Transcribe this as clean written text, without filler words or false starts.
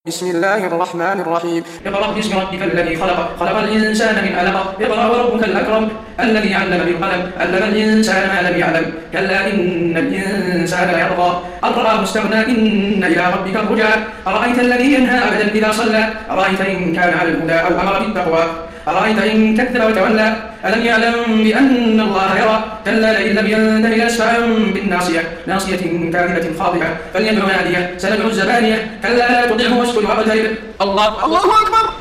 بسم الله الرحمن الرحيم. اقرأ باسم ربك الذي خلق، خلق الإنسان من علق. اقرأ وربك الأكرم الذي علم بالقلم، علم الإنسان ما لم يعلم. كلا إن الإنسان ليطغى أن رآه استغنى إن إلى ربك الرجعى. أرأيت الذي ينهى عبدا إذا صلى، أرأيت إن كان على الهدى أو أمر بالتقوى، أرأيت إن كذب وتولى. ألم يعلم بأن الله يرى. كلا لئن لم ينته ليسفعا بالناصية، ناصية كاذبة خاطئة، فليدع ناديه سندع الزبانية. كلا لا تطعه واسكت واقترب. الله أكبر.